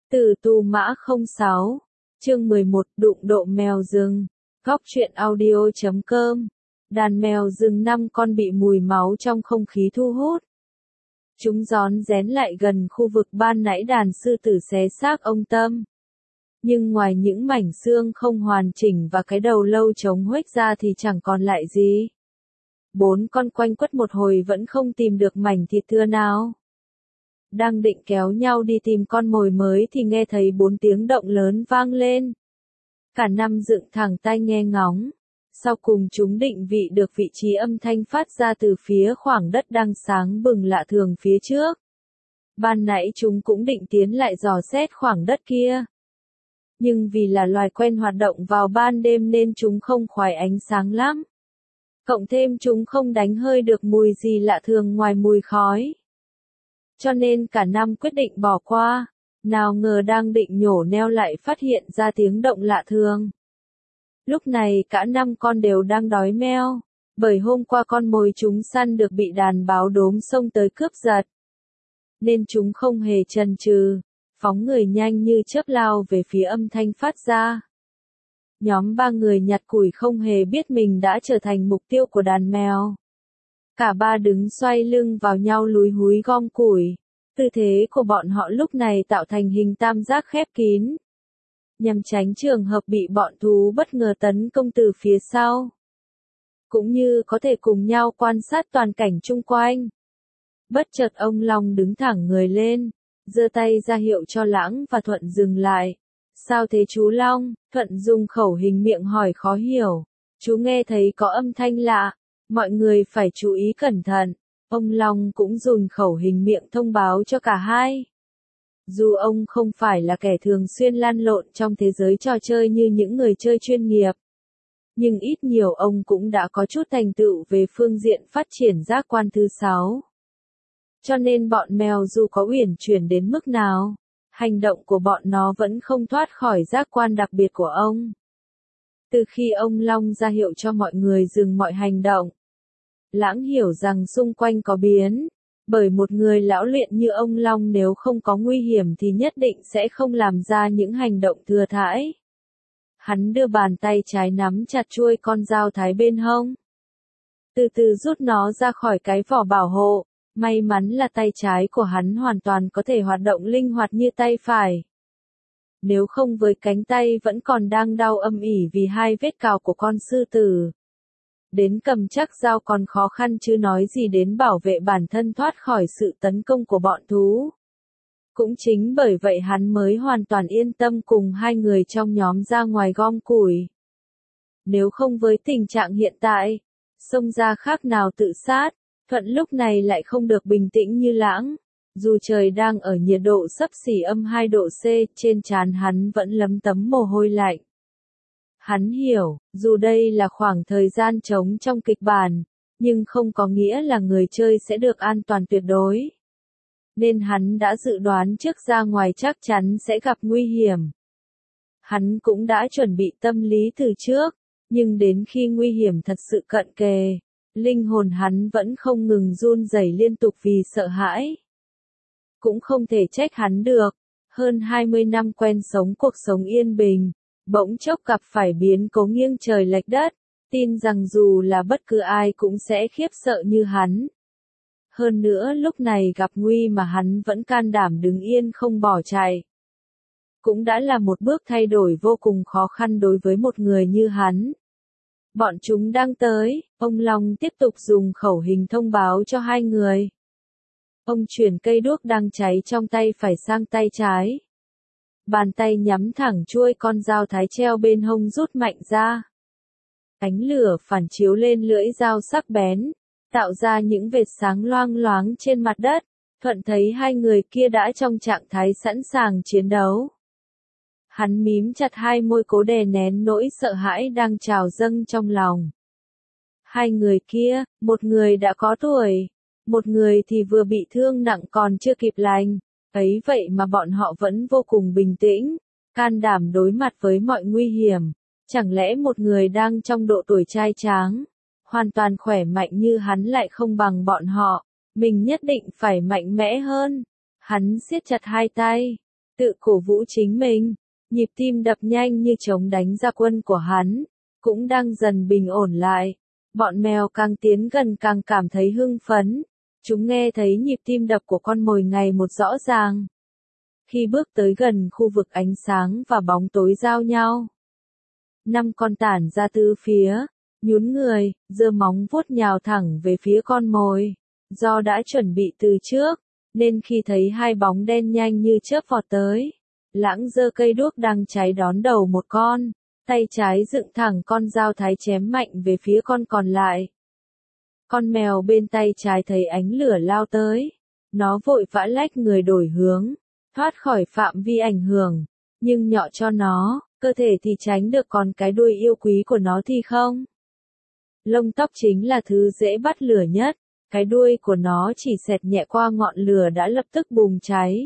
Từ Tu Mã 06, chương 11, đụng độ mèo rừng. Góc truyện audio.com. Đàn mèo rừng 5 con bị mùi máu trong không khí thu hút. Chúng rón rén lại gần khu vực ban nãy đàn sư tử xé xác ông Tâm. Nhưng ngoài những mảnh xương không hoàn chỉnh và cái đầu lâu trống huếch ra thì chẳng còn lại gì. 4 con quanh quất một hồi vẫn không tìm được mảnh thịt thưa nào. Đang định kéo nhau đi tìm con mồi mới thì nghe thấy 4 tiếng động lớn vang lên. Cả 5 dựng thẳng tai nghe ngóng. Sau cùng chúng định vị được vị trí âm thanh phát ra từ phía khoảng đất đang sáng bừng lạ thường phía trước. Ban nãy chúng cũng định tiến lại dò xét khoảng đất kia. Nhưng vì là loài quen hoạt động vào ban đêm nên chúng không khoái ánh sáng lắm. Cộng thêm chúng không đánh hơi được mùi gì lạ thường ngoài mùi khói. Cho nên cả 5 quyết định bỏ qua, nào ngờ đang định nhổ neo lại phát hiện ra tiếng động lạ thường. Lúc này cả 5 con đều đang đói meo, bởi hôm qua con mồi chúng săn được bị đàn báo đốm xông tới cướp giật. Nên chúng không hề chần chừ, phóng người nhanh như chớp lao về phía âm thanh phát ra. Nhóm 3 người nhặt củi không hề biết mình đã trở thành mục tiêu của đàn mèo. Cả 3 đứng xoay lưng vào nhau lúi húi gom củi. Tư thế của bọn họ lúc này tạo thành hình tam giác khép kín. Nhằm tránh trường hợp bị bọn thú bất ngờ tấn công từ phía sau. Cũng như có thể cùng nhau quan sát toàn cảnh chung quanh. Bất chợt ông Long đứng thẳng người lên, giơ tay ra hiệu cho Lãng và Thuận dừng lại. Sao thế chú Long? Thuận dùng khẩu hình miệng hỏi khó hiểu. Chú nghe thấy có âm thanh lạ. Mọi người phải chú ý cẩn thận. Ông Long cũng dùng khẩu hình miệng thông báo cho cả hai. Dù ông không phải là kẻ thường xuyên lăn lộn trong thế giới trò chơi như những người chơi chuyên nghiệp. Nhưng ít nhiều ông cũng đã có chút thành tựu về phương diện phát triển giác quan thứ 6. Cho nên bọn mèo dù có uyển chuyển đến mức nào, hành động của bọn nó vẫn không thoát khỏi giác quan đặc biệt của ông. Từ khi ông Long ra hiệu cho mọi người dừng mọi hành động, Lãng hiểu rằng xung quanh có biến, bởi một người lão luyện như ông Long nếu không có nguy hiểm thì nhất định sẽ không làm ra những hành động thừa thãi. Hắn đưa bàn tay trái nắm chặt chuôi con dao thái bên hông. Từ từ rút nó ra khỏi cái vỏ bảo hộ, may mắn là tay trái của hắn hoàn toàn có thể hoạt động linh hoạt như tay phải. Nếu không với cánh tay vẫn còn đang đau âm ỉ vì 2 vết cào của con sư tử. Đến cầm chắc dao còn khó khăn chứ nói gì đến bảo vệ bản thân thoát khỏi sự tấn công của bọn thú. Cũng chính bởi vậy hắn mới hoàn toàn yên tâm cùng 2 người trong nhóm ra ngoài gom củi. Nếu không với tình trạng hiện tại, xông ra khác nào tự sát, Thuận lúc này lại không được bình tĩnh như Lãng. Dù trời đang ở nhiệt độ xấp xỉ âm 2 độ C, trên trán hắn vẫn lấm tấm mồ hôi lạnh. Hắn hiểu, dù đây là khoảng thời gian trống trong kịch bản, nhưng không có nghĩa là người chơi sẽ được an toàn tuyệt đối. Nên hắn đã dự đoán trước ra ngoài chắc chắn sẽ gặp nguy hiểm. Hắn cũng đã chuẩn bị tâm lý từ trước, nhưng đến khi nguy hiểm thật sự cận kề, linh hồn hắn vẫn không ngừng run rẩy liên tục vì sợ hãi. Cũng không thể trách hắn được, hơn 20 năm quen sống cuộc sống yên bình. Bỗng chốc gặp phải biến cố nghiêng trời lệch đất, tin rằng dù là bất cứ ai cũng sẽ khiếp sợ như hắn. Hơn nữa lúc này gặp nguy mà hắn vẫn can đảm đứng yên không bỏ chạy. Cũng đã là một bước thay đổi vô cùng khó khăn đối với một người như hắn. Bọn chúng đang tới, ông Long tiếp tục dùng khẩu hình thông báo cho 2 người. Ông chuyển cây đuốc đang cháy trong tay phải sang tay trái. Bàn tay nhắm thẳng chuôi con dao thái treo bên hông rút mạnh ra. Ánh lửa phản chiếu lên lưỡi dao sắc bén, tạo ra những vệt sáng loang loáng trên mặt đất. Thuận thấy 2 người kia đã trong trạng thái sẵn sàng chiến đấu. Hắn mím chặt 2 môi cố đè nén nỗi sợ hãi đang trào dâng trong lòng. 2 người kia, một người đã có tuổi, một người thì vừa bị thương nặng còn chưa kịp lành. Ấy vậy mà bọn họ vẫn vô cùng bình tĩnh, can đảm đối mặt với mọi nguy hiểm. Chẳng lẽ một người đang trong độ tuổi trai tráng, hoàn toàn khỏe mạnh như hắn lại không bằng bọn họ, mình nhất định phải mạnh mẽ hơn. Hắn siết chặt 2 tay, tự cổ vũ chính mình. Nhịp tim đập nhanh như trống đánh ra quân của hắn, cũng đang dần bình ổn lại. Bọn mèo càng tiến gần càng cảm thấy hưng phấn. Chúng nghe thấy nhịp tim đập của con mồi ngày một rõ ràng. Khi bước tới gần khu vực ánh sáng và bóng tối giao nhau, 5 con tản ra tứ phía, nhún người, giơ móng vuốt nhào thẳng về phía con mồi. Do đã chuẩn bị từ trước, nên khi thấy hai bóng đen nhanh như chớp vọt tới, Lãng giơ cây đuốc đang cháy đón đầu một con, tay trái dựng thẳng con dao thái chém mạnh về phía con còn lại. Con mèo bên tay trái thấy ánh lửa lao tới, nó vội vã lách người đổi hướng, thoát khỏi phạm vi ảnh hưởng, nhưng nhọ cho nó, cơ thể thì tránh được, còn cái đuôi yêu quý của nó thì không. Lông tóc chính là thứ dễ bắt lửa nhất, cái đuôi của nó chỉ xẹt nhẹ qua ngọn lửa đã lập tức bùng cháy.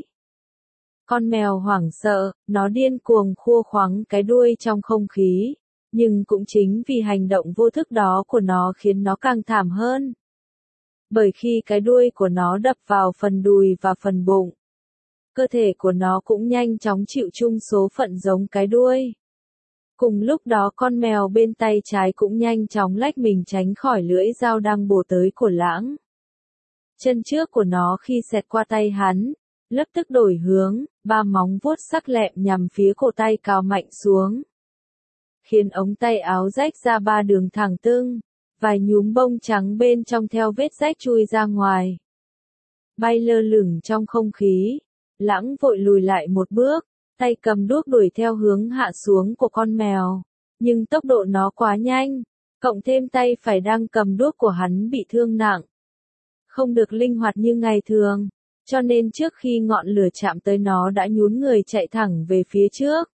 Con mèo hoảng sợ, nó điên cuồng khua khoắng cái đuôi trong không khí, nhưng cũng chính vì hành động vô thức đó của nó khiến nó càng thảm hơn. Bởi khi cái đuôi của nó đập vào phần đùi và phần bụng, cơ thể của nó cũng nhanh chóng chịu chung số phận giống cái đuôi. Cùng lúc đó con mèo bên tay trái cũng nhanh chóng lách mình tránh khỏi lưỡi dao đang bổ tới của Lãng. Chân trước của nó khi xẹt qua tay hắn, lập tức đổi hướng, 3 móng vuốt sắc lẹm nhằm phía cổ tay cào mạnh xuống, khiến ống tay áo rách ra 3 đường thẳng tưng, vài nhúm bông trắng bên trong theo vết rách chui ra ngoài. Bay lơ lửng trong không khí, Lãng vội lùi lại một bước, tay cầm đuốc đuổi theo hướng hạ xuống của con mèo, nhưng tốc độ nó quá nhanh, cộng thêm tay phải đang cầm đuốc của hắn bị thương nặng, không được linh hoạt như ngày thường, cho nên trước khi ngọn lửa chạm tới nó đã nhún người chạy thẳng về phía trước.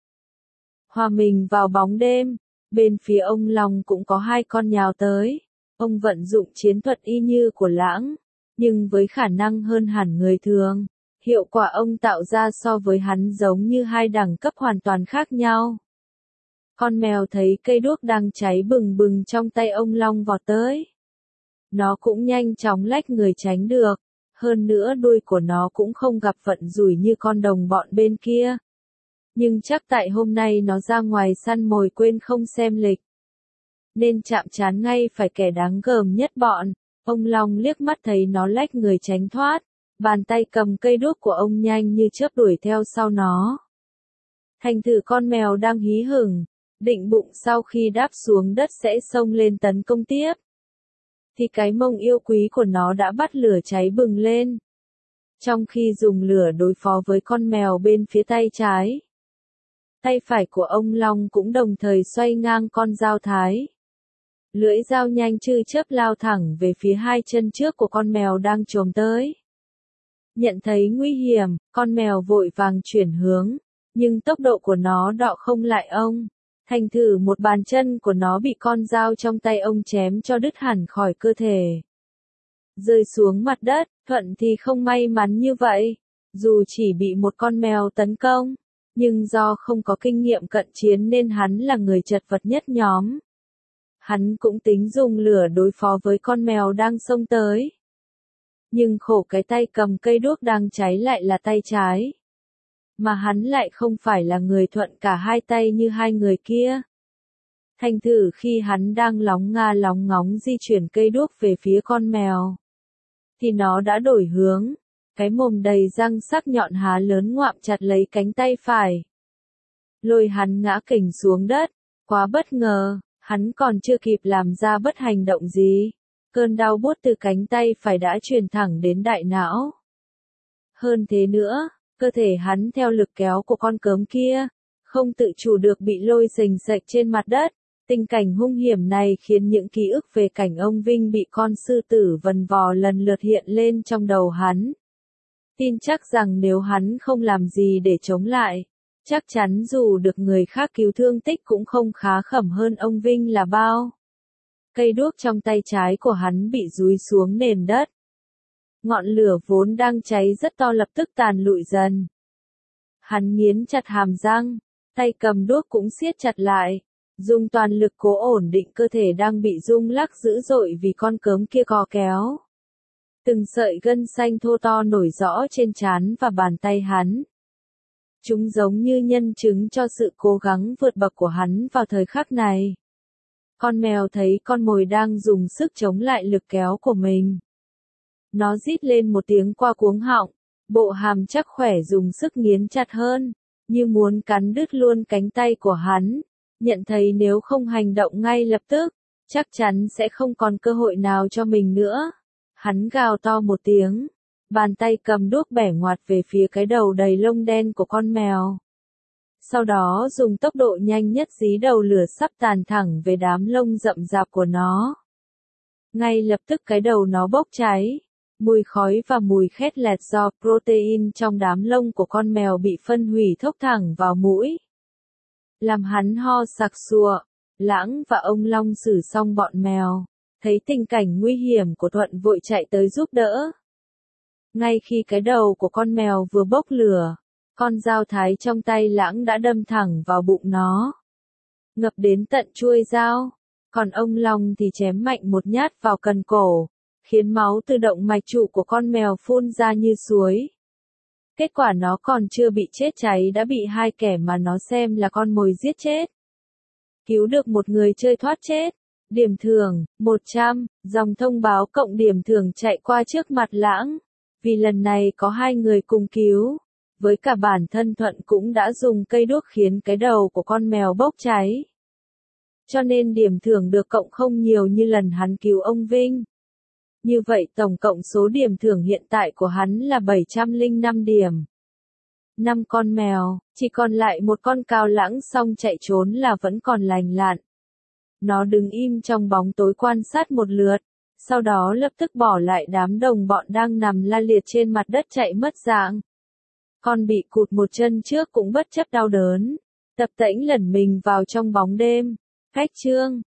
Hòa mình vào bóng đêm, bên phía ông Long cũng có 2 con nhào tới. Ông vận dụng chiến thuật y như của Lãng, nhưng với khả năng hơn hẳn người thường. Hiệu quả ông tạo ra so với hắn giống như 2 đẳng cấp hoàn toàn khác nhau. Con mèo thấy cây đuốc đang cháy bừng bừng trong tay ông Long vọt tới. Nó cũng nhanh chóng lách người tránh được. Hơn nữa đuôi của nó cũng không gặp vận rủi như con đồng bọn bên kia. Nhưng chắc tại hôm nay nó ra ngoài săn mồi quên không xem lịch, nên chạm trán ngay phải kẻ đáng gờm nhất bọn. Ông Long liếc mắt thấy nó lách người tránh thoát, bàn tay cầm cây đuốc của ông nhanh như chớp đuổi theo sau nó. Thành thử con mèo đang hí hửng, định bụng sau khi đáp xuống đất sẽ xông lên tấn công tiếp, thì cái mông yêu quý của nó đã bắt lửa cháy bừng lên. Trong khi dùng lửa đối phó với con mèo bên phía tay trái, tay phải của ông Long cũng đồng thời xoay ngang con dao thái. Lưỡi dao nhanh như chớp lao thẳng về phía 2 chân trước của con mèo đang chồm tới. Nhận thấy nguy hiểm, con mèo vội vàng chuyển hướng, nhưng tốc độ của nó đọ không lại ông. Thành thử một bàn chân của nó bị con dao trong tay ông chém cho đứt hẳn khỏi cơ thể, rơi xuống mặt đất. Thuận thì không may mắn như vậy, dù chỉ bị một con mèo tấn công, nhưng do không có kinh nghiệm cận chiến nên hắn là người chật vật nhất nhóm. Hắn cũng tính dùng lửa đối phó với con mèo đang xông tới. Nhưng khổ cái tay cầm cây đuốc đang cháy lại là tay trái. Mà hắn lại không phải là người thuận cả 2 tay như 2 người kia. Thành thử khi hắn đang lóng nga lóng ngóng di chuyển cây đuốc về phía con mèo, thì nó đã đổi hướng, cái mồm đầy răng sắc nhọn há lớn ngoạm chặt lấy cánh tay phải, lôi hắn ngã kình xuống đất. Quá bất ngờ, hắn còn chưa kịp làm ra bất hành động gì, cơn đau buốt từ cánh tay phải đã truyền thẳng đến đại não. Hơn thế nữa, cơ thể hắn theo lực kéo của con cớm kia, không tự chủ được bị lôi xềnh xệch trên mặt đất. Tình cảnh hung hiểm này khiến những ký ức về cảnh ông Vinh bị con sư tử vần vò lần lượt hiện lên trong đầu hắn. Tin chắc rằng nếu hắn không làm gì để chống lại, chắc chắn dù được người khác cứu thương tích cũng không khá khẩm hơn ông Vinh là bao. Cây đuốc trong tay trái của hắn bị dúi xuống nền đất. Ngọn lửa vốn đang cháy rất to lập tức tàn lụi dần. Hắn nghiến chặt hàm răng, tay cầm đuốc cũng siết chặt lại, dùng toàn lực cố ổn định cơ thể đang bị rung lắc dữ dội vì con cớm kia cò kéo. Từng sợi gân xanh thô to nổi rõ trên trán và bàn tay hắn. Chúng giống như nhân chứng cho sự cố gắng vượt bậc của hắn vào thời khắc này. Con mèo thấy con mồi đang dùng sức chống lại lực kéo của mình. Nó rít lên một tiếng qua cuống họng, bộ hàm chắc khỏe dùng sức nghiến chặt hơn, như muốn cắn đứt luôn cánh tay của hắn. Nhận thấy nếu không hành động ngay lập tức, chắc chắn sẽ không còn cơ hội nào cho mình nữa. Hắn gào to một tiếng, bàn tay cầm đuốc bẻ ngoặt về phía cái đầu đầy lông đen của con mèo. Sau đó dùng tốc độ nhanh nhất dí đầu lửa sắp tàn thẳng về đám lông rậm rạp của nó. Ngay lập tức cái đầu nó bốc cháy, mùi khói và mùi khét lẹt do protein trong đám lông của con mèo bị phân hủy thốc thẳng vào mũi, làm hắn ho sặc sụa. Lãng và ông Long xử xong bọn mèo, thấy tình cảnh nguy hiểm của Thuận vội chạy tới giúp đỡ. Ngay khi cái đầu của con mèo vừa bốc lửa, con dao thái trong tay Lãng đã đâm thẳng vào bụng nó, ngập đến tận chuôi dao. Còn ông Long thì chém mạnh một nhát vào cần cổ, khiến máu từ động mạch trụ của con mèo phun ra như suối. Kết quả nó còn chưa bị chết cháy đã bị hai kẻ mà nó xem là con mồi giết chết. Cứu được một người chơi thoát chết. Điểm thưởng, 100, dòng thông báo cộng điểm thưởng chạy qua trước mặt Lãng. Vì lần này có hai người cùng cứu. Với cả bản thân Thuận cũng đã dùng cây đuốc khiến cái đầu của con mèo bốc cháy. Cho nên điểm thưởng được cộng không nhiều như lần hắn cứu ông Vinh. Như vậy tổng cộng số điểm thưởng hiện tại của hắn là 705 điểm. 5 con mèo, chỉ còn lại một con cao Lãng xong chạy trốn là vẫn còn lành lặn. Nó đứng im trong bóng tối quan sát một lượt, sau đó lập tức bỏ lại đám đồng bọn đang nằm la liệt trên mặt đất chạy mất dạng. Con bị cụt một chân trước cũng bất chấp đau đớn, tập tễnh lẩn mình vào trong bóng đêm. Khách chương